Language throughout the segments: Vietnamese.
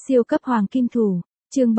Siêu cấp hoàng kim thủ, chương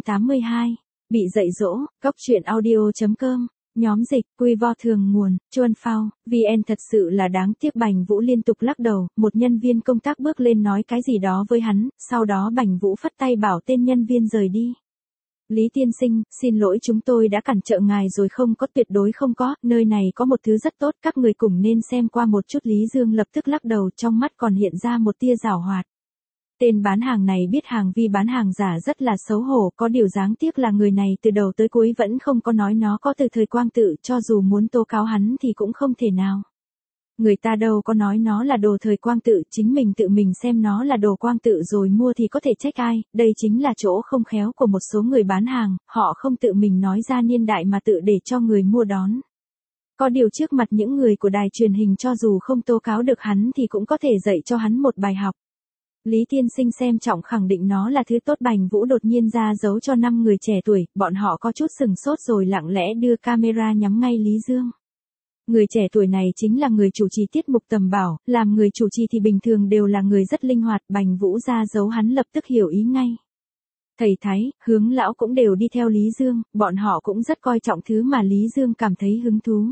382, bị dạy dỗ, góc truyện audio.com, nhóm dịch, quy vo thường nguồn, Chuan Phao, VN thật sự là đáng tiếc. Bành Vũ liên tục lắc đầu, một nhân viên công tác bước lên nói cái gì đó với hắn, sau đó Bành Vũ phất tay bảo tên nhân viên rời đi. Lý tiên sinh, xin lỗi chúng tôi đã cản trở ngài rồi. Không có, tuyệt đối không có, nơi này có một thứ rất tốt, các người cùng nên xem qua một chút. Lý Dương lập tức lắc đầu, trong mắt còn hiện ra một tia giảo hoạt. Tên bán hàng này biết hàng vi bán hàng giả rất là xấu hổ, có điều đáng tiếc là người này từ đầu tới cuối vẫn không có nói nó có từ thời Quang Tự, cho dù muốn tố cáo hắn thì cũng không thể nào. Người ta đâu có nói nó là đồ thời Quang Tự, chính mình tự mình xem nó là đồ Quang Tự rồi mua thì có thể trách ai, đây chính là chỗ không khéo của một số người bán hàng, họ không tự mình nói ra niên đại mà tự để cho người mua đón. Có điều trước mặt những người của đài truyền hình cho dù không tố cáo được hắn thì cũng có thể dạy cho hắn một bài học. Lý tiên sinh xem trọng khẳng định nó là thứ tốt. Bành Vũ đột nhiên ra dấu cho 5 người trẻ tuổi, bọn họ có chút sừng sốt rồi lặng lẽ đưa camera nhắm ngay Lý Dương. Người trẻ tuổi này chính là người chủ trì tiết mục Tầm Bảo, làm người chủ trì thì bình thường đều là người rất linh hoạt. Bành Vũ ra dấu hắn lập tức hiểu ý ngay. Thầy Thái, Hướng Lão cũng đều đi theo Lý Dương, bọn họ cũng rất coi trọng thứ mà Lý Dương cảm thấy hứng thú.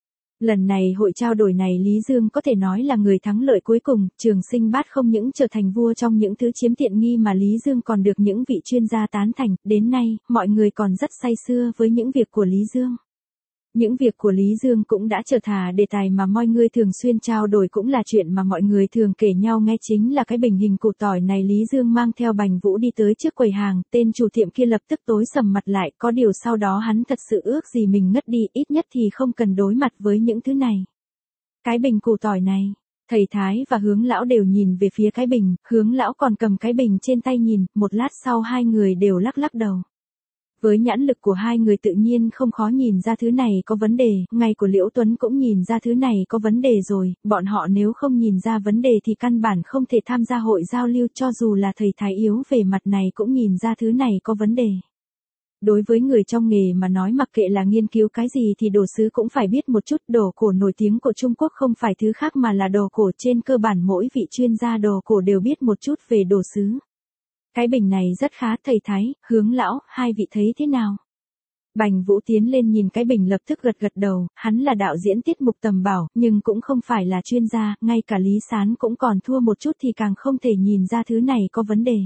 Lần này hội trao đổi này Lý Dương có thể nói là người thắng lợi cuối cùng. Trường Sinh Bát không những trở thành vua trong những thứ chiếm tiện nghi mà Lý Dương còn được những vị chuyên gia tán thành. Đến nay, mọi người còn rất say sưa với những việc của Lý Dương. Những việc của Lý Dương cũng đã trở thành đề tài mà mọi người thường xuyên trao đổi, cũng là chuyện mà mọi người thường kể nhau nghe. Chính là cái bình hình củ tỏi này. Lý Dương mang theo Bành Vũ đi tới trước quầy hàng, tên chủ tiệm kia lập tức tối sầm mặt lại, có điều sau đó hắn thật sự ước gì mình ngất đi, ít nhất thì không cần đối mặt với những thứ này. Cái bình củ tỏi này, thầy Thái và Hướng Lão đều nhìn về phía cái bình, Hướng Lão còn cầm cái bình trên tay nhìn, một lát sau hai người đều lắc lắc đầu. Với nhãn lực của hai người tự nhiên không khó nhìn ra thứ này có vấn đề, ngay của Liễu Tuấn cũng nhìn ra thứ này có vấn đề rồi, bọn họ nếu không nhìn ra vấn đề thì căn bản không thể tham gia hội giao lưu, cho dù là thầy Thái yếu về mặt này cũng nhìn ra thứ này có vấn đề. Đối với người trong nghề mà nói, mặc kệ là nghiên cứu cái gì thì đồ sứ cũng phải biết một chút. Đồ cổ nổi tiếng của Trung Quốc không phải thứ khác mà là đồ cổ, trên cơ bản mỗi vị chuyên gia đồ cổ đều biết một chút về đồ sứ. Cái bình này rất khá, thầy Thái, Hướng Lão, hai vị thấy thế nào? Bành Vũ tiến lên nhìn cái bình lập tức gật gật đầu, hắn là đạo diễn tiết mục Tầm Bảo, nhưng cũng không phải là chuyên gia, ngay cả Lý Sán cũng còn thua một chút thì càng không thể nhìn ra thứ này có vấn đề.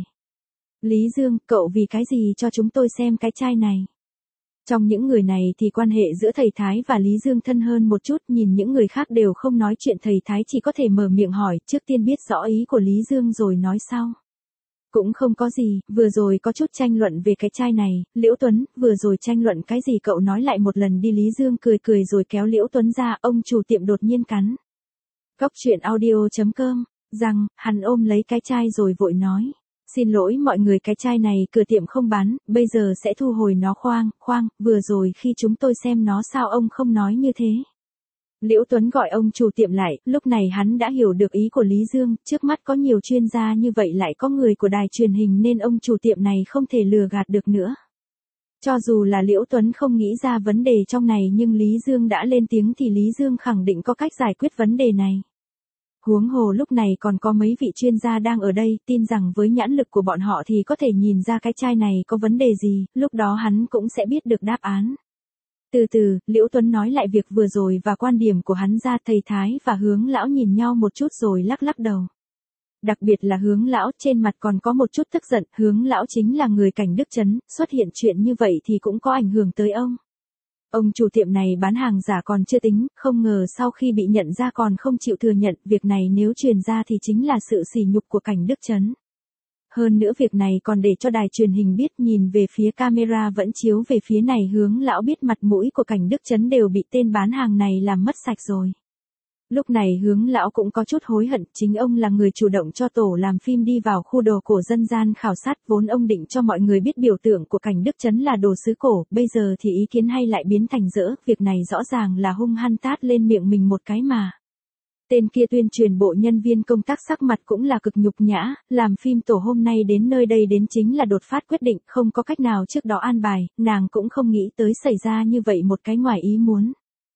Lý Dương, cậu vì cái gì cho chúng tôi xem cái chai này? Trong những người này thì quan hệ giữa thầy Thái và Lý Dương thân hơn một chút, nhìn những người khác đều không nói chuyện, thầy Thái chỉ có thể mở miệng hỏi, trước tiên biết rõ ý của Lý Dương rồi nói sau. Cũng không có gì, vừa rồi có chút tranh luận về cái chai này. Liễu Tuấn, vừa rồi tranh luận cái gì cậu nói lại một lần đi. Lý Dương cười cười rồi kéo Liễu Tuấn ra, ông chủ tiệm đột nhiên cắn. Góc truyện audio.com, rằng, hắn ôm lấy cái chai rồi vội nói. Xin lỗi mọi người, cái chai này cửa tiệm không bán, bây giờ sẽ thu hồi nó. Khoang, vừa rồi khi chúng tôi xem nó sao ông không nói như thế? Liễu Tuấn gọi ông chủ tiệm lại, lúc này hắn đã hiểu được ý của Lý Dương, trước mắt có nhiều chuyên gia như vậy lại có người của đài truyền hình nên ông chủ tiệm này không thể lừa gạt được nữa. Cho dù là Liễu Tuấn không nghĩ ra vấn đề trong này nhưng Lý Dương đã lên tiếng thì Lý Dương khẳng định có cách giải quyết vấn đề này. Huống hồ lúc này còn có mấy vị chuyên gia đang ở đây, tin rằng với nhãn lực của bọn họ thì có thể nhìn ra cái chai này có vấn đề gì, lúc đó hắn cũng sẽ biết được đáp án. Từ từ, Liễu Tuấn nói lại việc vừa rồi và quan điểm của hắn ra. Thầy Thái và Hướng Lão nhìn nhau một chút rồi lắc lắc đầu. Đặc biệt là Hướng Lão, trên mặt còn có một chút tức giận. Hướng Lão chính là người Cảnh Đức Trấn, xuất hiện chuyện như vậy thì cũng có ảnh hưởng tới ông. Ông chủ tiệm này bán hàng giả còn chưa tính, không ngờ sau khi bị nhận ra còn không chịu thừa nhận. Việc này nếu truyền ra thì chính là sự sỉ nhục của Cảnh Đức Trấn. Hơn nữa việc này còn để cho đài truyền hình biết, nhìn về phía camera vẫn chiếu về phía này. Hướng Lão biết mặt mũi của Cảnh Đức Trấn đều bị tên bán hàng này làm mất sạch rồi. Lúc này Hướng Lão cũng có chút hối hận, chính ông là người chủ động cho tổ làm phim đi vào khu đồ cổ dân gian khảo sát, vốn ông định cho mọi người biết biểu tượng của Cảnh Đức Trấn là đồ sứ cổ, bây giờ thì ý kiến hay lại biến thành dỡ, việc này rõ ràng là hung hăng tát lên miệng mình một cái mà. Tên kia tuyên truyền bộ nhân viên công tác sắc mặt cũng là cực nhục nhã, làm phim tổ hôm nay đến nơi đây đến chính là đột phát quyết định, không có cách nào trước đó an bài, nàng cũng không nghĩ tới xảy ra như vậy một cái ngoài ý muốn.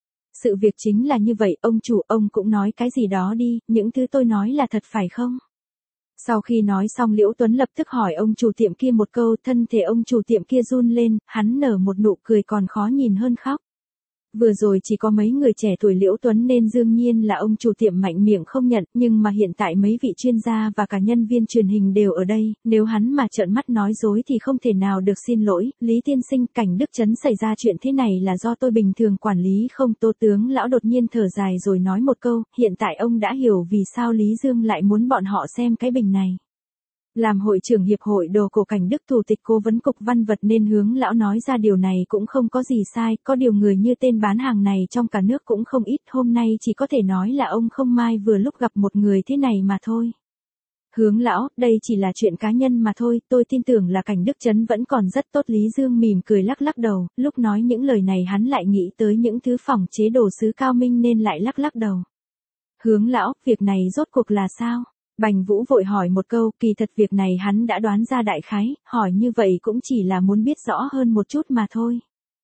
Sự việc chính là như vậy, ông chủ, ông cũng nói cái gì đó đi, những thứ tôi nói là thật phải không? Sau khi nói xong Liễu Tuấn lập tức hỏi ông chủ tiệm kia một câu, thân thể ông chủ tiệm kia run lên, hắn nở một nụ cười còn khó nhìn hơn khóc. Vừa rồi chỉ có mấy người trẻ tuổi Liễu Tuấn nên đương nhiên là ông chủ tiệm mạnh miệng không nhận, nhưng mà hiện tại mấy vị chuyên gia và cả nhân viên truyền hình đều ở đây, nếu hắn mà trợn mắt nói dối thì không thể nào được xin lỗi. Lý tiên sinh, Cảnh Đức Trấn xảy ra chuyện thế này là do tôi bình thường quản lý không tốt. Tướng lão đột nhiên thở dài rồi nói một câu, hiện tại ông đã hiểu vì sao Lý Dương lại muốn bọn họ xem cái bình này. Làm hội trưởng hiệp hội đồ cổ Cảnh Đức, thủ tịch cố vấn cục văn vật nên Hướng lão nói ra điều này cũng không có gì sai, có điều người như tên bán hàng này trong cả nước cũng không ít, hôm nay chỉ có thể nói là ông không may vừa lúc gặp một người thế này mà thôi. Hướng lão, đây chỉ là chuyện cá nhân mà thôi, tôi tin tưởng là Cảnh Đức Trấn vẫn còn rất tốt. Lý Dương mỉm cười lắc lắc đầu, lúc nói những lời này hắn lại nghĩ tới những thứ phỏng chế đồ sứ cao minh nên lại lắc lắc đầu. Hướng lão, việc này rốt cuộc là sao? Bành Vũ vội hỏi một câu, kỳ thật việc này hắn đã đoán ra đại khái, hỏi như vậy cũng chỉ là muốn biết rõ hơn một chút mà thôi.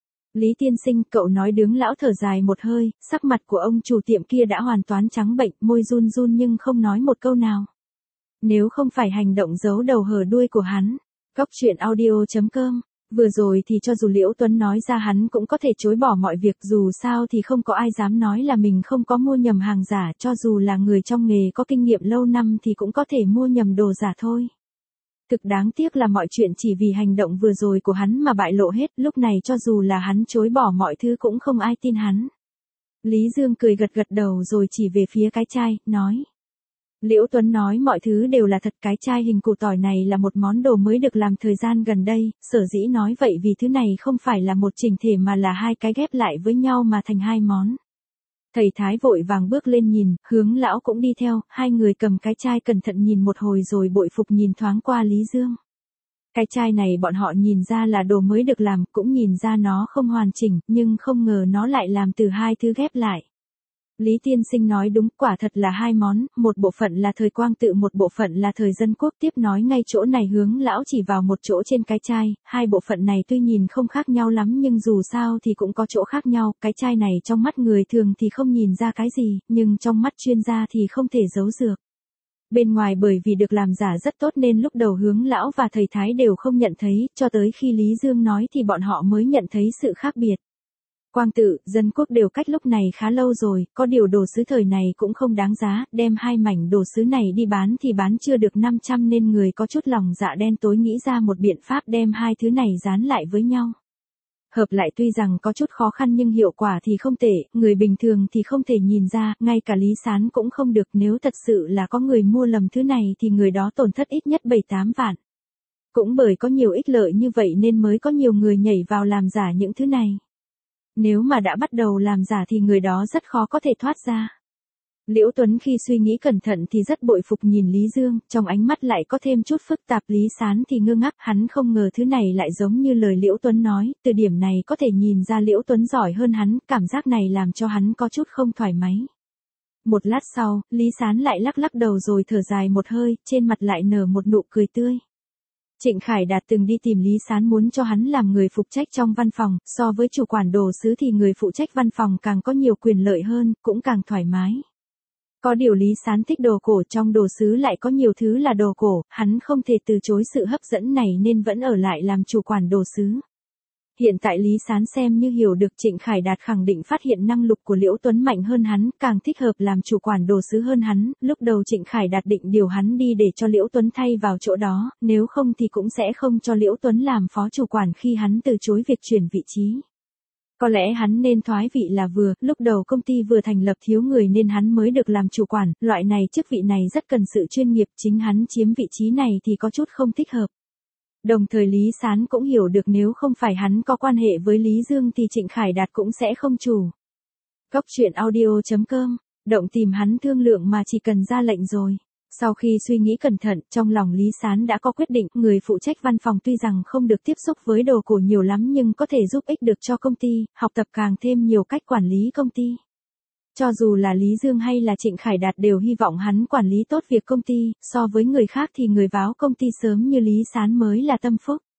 Lý tiên sinh, cậu nói. Đứng lão thở dài một hơi, sắc mặt của ông chủ tiệm kia đã hoàn toàn trắng bệnh, môi run run nhưng không nói một câu nào. Nếu không phải hành động giấu đầu hở đuôi của hắn. Góc truyện audio.com. Vừa rồi thì cho dù Liễu Tuấn nói ra hắn cũng có thể chối bỏ mọi việc, dù sao thì không có ai dám nói là mình không có mua nhầm hàng giả, cho dù là người trong nghề có kinh nghiệm lâu năm thì cũng có thể mua nhầm đồ giả thôi. Thực đáng tiếc là mọi chuyện chỉ vì hành động vừa rồi của hắn mà bại lộ hết, lúc này cho dù là hắn chối bỏ mọi thứ cũng không ai tin hắn. Lý Dương cười gật gật đầu rồi chỉ về phía cái chai, nói. Liễu Tuấn nói mọi thứ đều là thật, cái chai hình củ tỏi này là một món đồ mới được làm thời gian gần đây, sở dĩ nói vậy vì thứ này không phải là một chỉnh thể mà là hai cái ghép lại với nhau mà thành hai món. Thầy Thái vội vàng bước lên nhìn, Hướng lão cũng đi theo, hai người cầm cái chai cẩn thận nhìn một hồi rồi bội phục nhìn thoáng qua Lý Dương. Cái chai này bọn họ nhìn ra là đồ mới được làm, cũng nhìn ra nó không hoàn chỉnh, nhưng không ngờ nó lại làm từ hai thứ ghép lại. Lý tiên sinh nói đúng, quả thật là hai món, một bộ phận là thời Quang Tự, một bộ phận là thời Dân Quốc. Tiếp nói ngay chỗ này, Hướng lão chỉ vào một chỗ trên cái chai, hai bộ phận này tuy nhìn không khác nhau lắm nhưng dù sao thì cũng có chỗ khác nhau, cái chai này trong mắt người thường thì không nhìn ra cái gì, nhưng trong mắt chuyên gia thì không thể giấu dược. Bên ngoài bởi vì được làm giả rất tốt nên lúc đầu Hướng lão và thầy Thái đều không nhận thấy, cho tới khi Lý Dương nói thì bọn họ mới nhận thấy sự khác biệt. Quang Tự, Dân Quốc đều cách lúc này khá lâu rồi, có điều đồ sứ thời này cũng không đáng giá, đem hai mảnh đồ sứ này đi bán thì bán chưa được 500 nên người có chút lòng dạ đen tối nghĩ ra một biện pháp đem hai thứ này dán lại với nhau. Hợp lại tuy rằng có chút khó khăn nhưng hiệu quả thì không tệ, người bình thường thì không thể nhìn ra, ngay cả Lý Sán cũng không được, nếu thật sự là có người mua lầm thứ này thì người đó tổn thất ít nhất 7-8 vạn. Cũng bởi có nhiều ích lợi như vậy nên mới có nhiều người nhảy vào làm giả những thứ này. Nếu mà đã bắt đầu làm giả thì người đó rất khó có thể thoát ra. Liễu Tuấn khi suy nghĩ cẩn thận thì rất bội phục nhìn Lý Dương, trong ánh mắt lại có thêm chút phức tạp. Lý Sán thì ngơ ngác, hắn không ngờ thứ này lại giống như lời Liễu Tuấn nói, từ điểm này có thể nhìn ra Liễu Tuấn giỏi hơn hắn, cảm giác này làm cho hắn có chút không thoải mái. Một lát sau, Lý Sán lại lắc lắc đầu rồi thở dài một hơi, trên mặt lại nở một nụ cười tươi. Trịnh Khải Đạt từng đi tìm Lý Sán muốn cho hắn làm người phụ trách trong văn phòng, so với chủ quản đồ sứ thì người phụ trách văn phòng càng có nhiều quyền lợi hơn, cũng càng thoải mái. Có điều Lý Sán thích đồ cổ, trong đồ sứ lại có nhiều thứ là đồ cổ, hắn không thể từ chối sự hấp dẫn này nên vẫn ở lại làm chủ quản đồ sứ. Hiện tại Lý Sán xem như hiểu được Trịnh Khải Đạt khẳng định phát hiện năng lực của Liễu Tuấn mạnh hơn hắn, càng thích hợp làm chủ quản đồ sứ hơn hắn, lúc đầu Trịnh Khải Đạt định điều hắn đi để cho Liễu Tuấn thay vào chỗ đó, nếu không thì cũng sẽ không cho Liễu Tuấn làm phó chủ quản khi hắn từ chối việc chuyển vị trí. Có lẽ hắn nên thoái vị là vừa, lúc đầu công ty vừa thành lập thiếu người nên hắn mới được làm chủ quản, loại này chức vị này rất cần sự chuyên nghiệp, chính hắn chiếm vị trí này thì có chút không thích hợp. Đồng thời Lý Sán cũng hiểu được nếu không phải hắn có quan hệ với Lý Dương thì Trịnh Khải Đạt cũng sẽ không chủ. Góc truyện audio.com, động tìm hắn thương lượng mà chỉ cần ra lệnh rồi. Sau khi suy nghĩ cẩn thận, trong lòng Lý Sán đã có quyết định, người phụ trách văn phòng tuy rằng không được tiếp xúc với đồ cổ nhiều lắm nhưng có thể giúp ích được cho công ty, học tập càng thêm nhiều cách quản lý công ty. Cho dù là Lý Dương hay là Trịnh Khải Đạt đều hy vọng hắn quản lý tốt việc công ty, so với người khác thì người vào công ty sớm như Lý Sán mới là tâm phúc.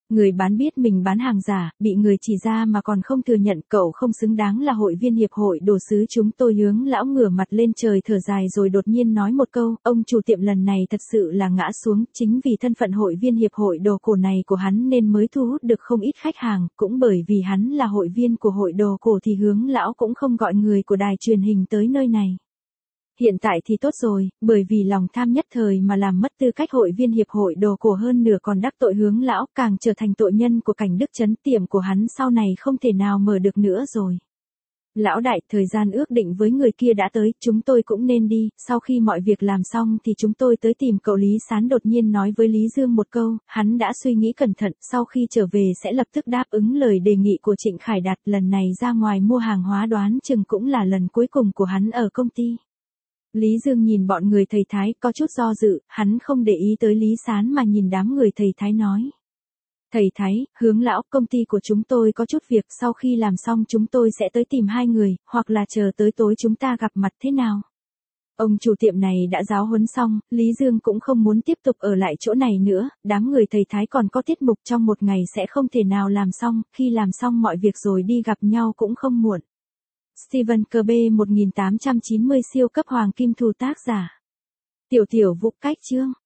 Người bán biết mình bán hàng giả, bị người chỉ ra mà còn không thừa nhận, cậu không xứng đáng là hội viên hiệp hội đồ sứ chúng tôi. Hướng lão ngửa mặt lên trời thở dài rồi đột nhiên nói một câu, ông chủ tiệm lần này thật sự là ngã xuống, chính vì thân phận hội viên hiệp hội đồ cổ này của hắn nên mới thu hút được không ít khách hàng, cũng bởi vì hắn là hội viên của hội đồ cổ thì Hướng lão cũng không gọi người của đài truyền hình tới nơi này. Hiện tại thì tốt rồi, bởi vì lòng tham nhất thời mà làm mất tư cách hội viên hiệp hội đồ cổ, hơn nửa còn đắc tội Hướng lão, càng trở thành tội nhân của Cảnh Đức Trấn. Tiệm của hắn sau này không thể nào mở được nữa rồi. Lão đại, thời gian ước định với người kia đã tới, chúng tôi cũng nên đi. Sau khi mọi việc làm xong thì chúng tôi tới tìm cậu. Lý Sán đột nhiên nói với Lý Dương một câu, hắn đã suy nghĩ cẩn thận, sau khi trở về sẽ lập tức đáp ứng lời đề nghị của Trịnh Khải Đạt. Lần này ra ngoài mua hàng hóa đoán chừng cũng là lần cuối cùng của hắn ở công ty. Lý Dương nhìn bọn người thầy Thái có chút do dự, hắn không để ý tới Lý Sán mà nhìn đám người thầy Thái nói. Thầy Thái, Hướng lão, công ty của chúng tôi có chút việc, sau khi làm xong chúng tôi sẽ tới tìm hai người, hoặc là chờ tới tối chúng ta gặp mặt thế nào? Ông chủ tiệm này đã giáo huấn xong, Lý Dương cũng không muốn tiếp tục ở lại chỗ này nữa, đám người thầy Thái còn có tiết mục trong một ngày sẽ không thể nào làm xong, khi làm xong mọi việc rồi đi gặp nhau cũng không muộn. Stephen Kirby 1890 siêu cấp hoàng kim thù, tác giả Tiểu Tiểu Vũ, cách chương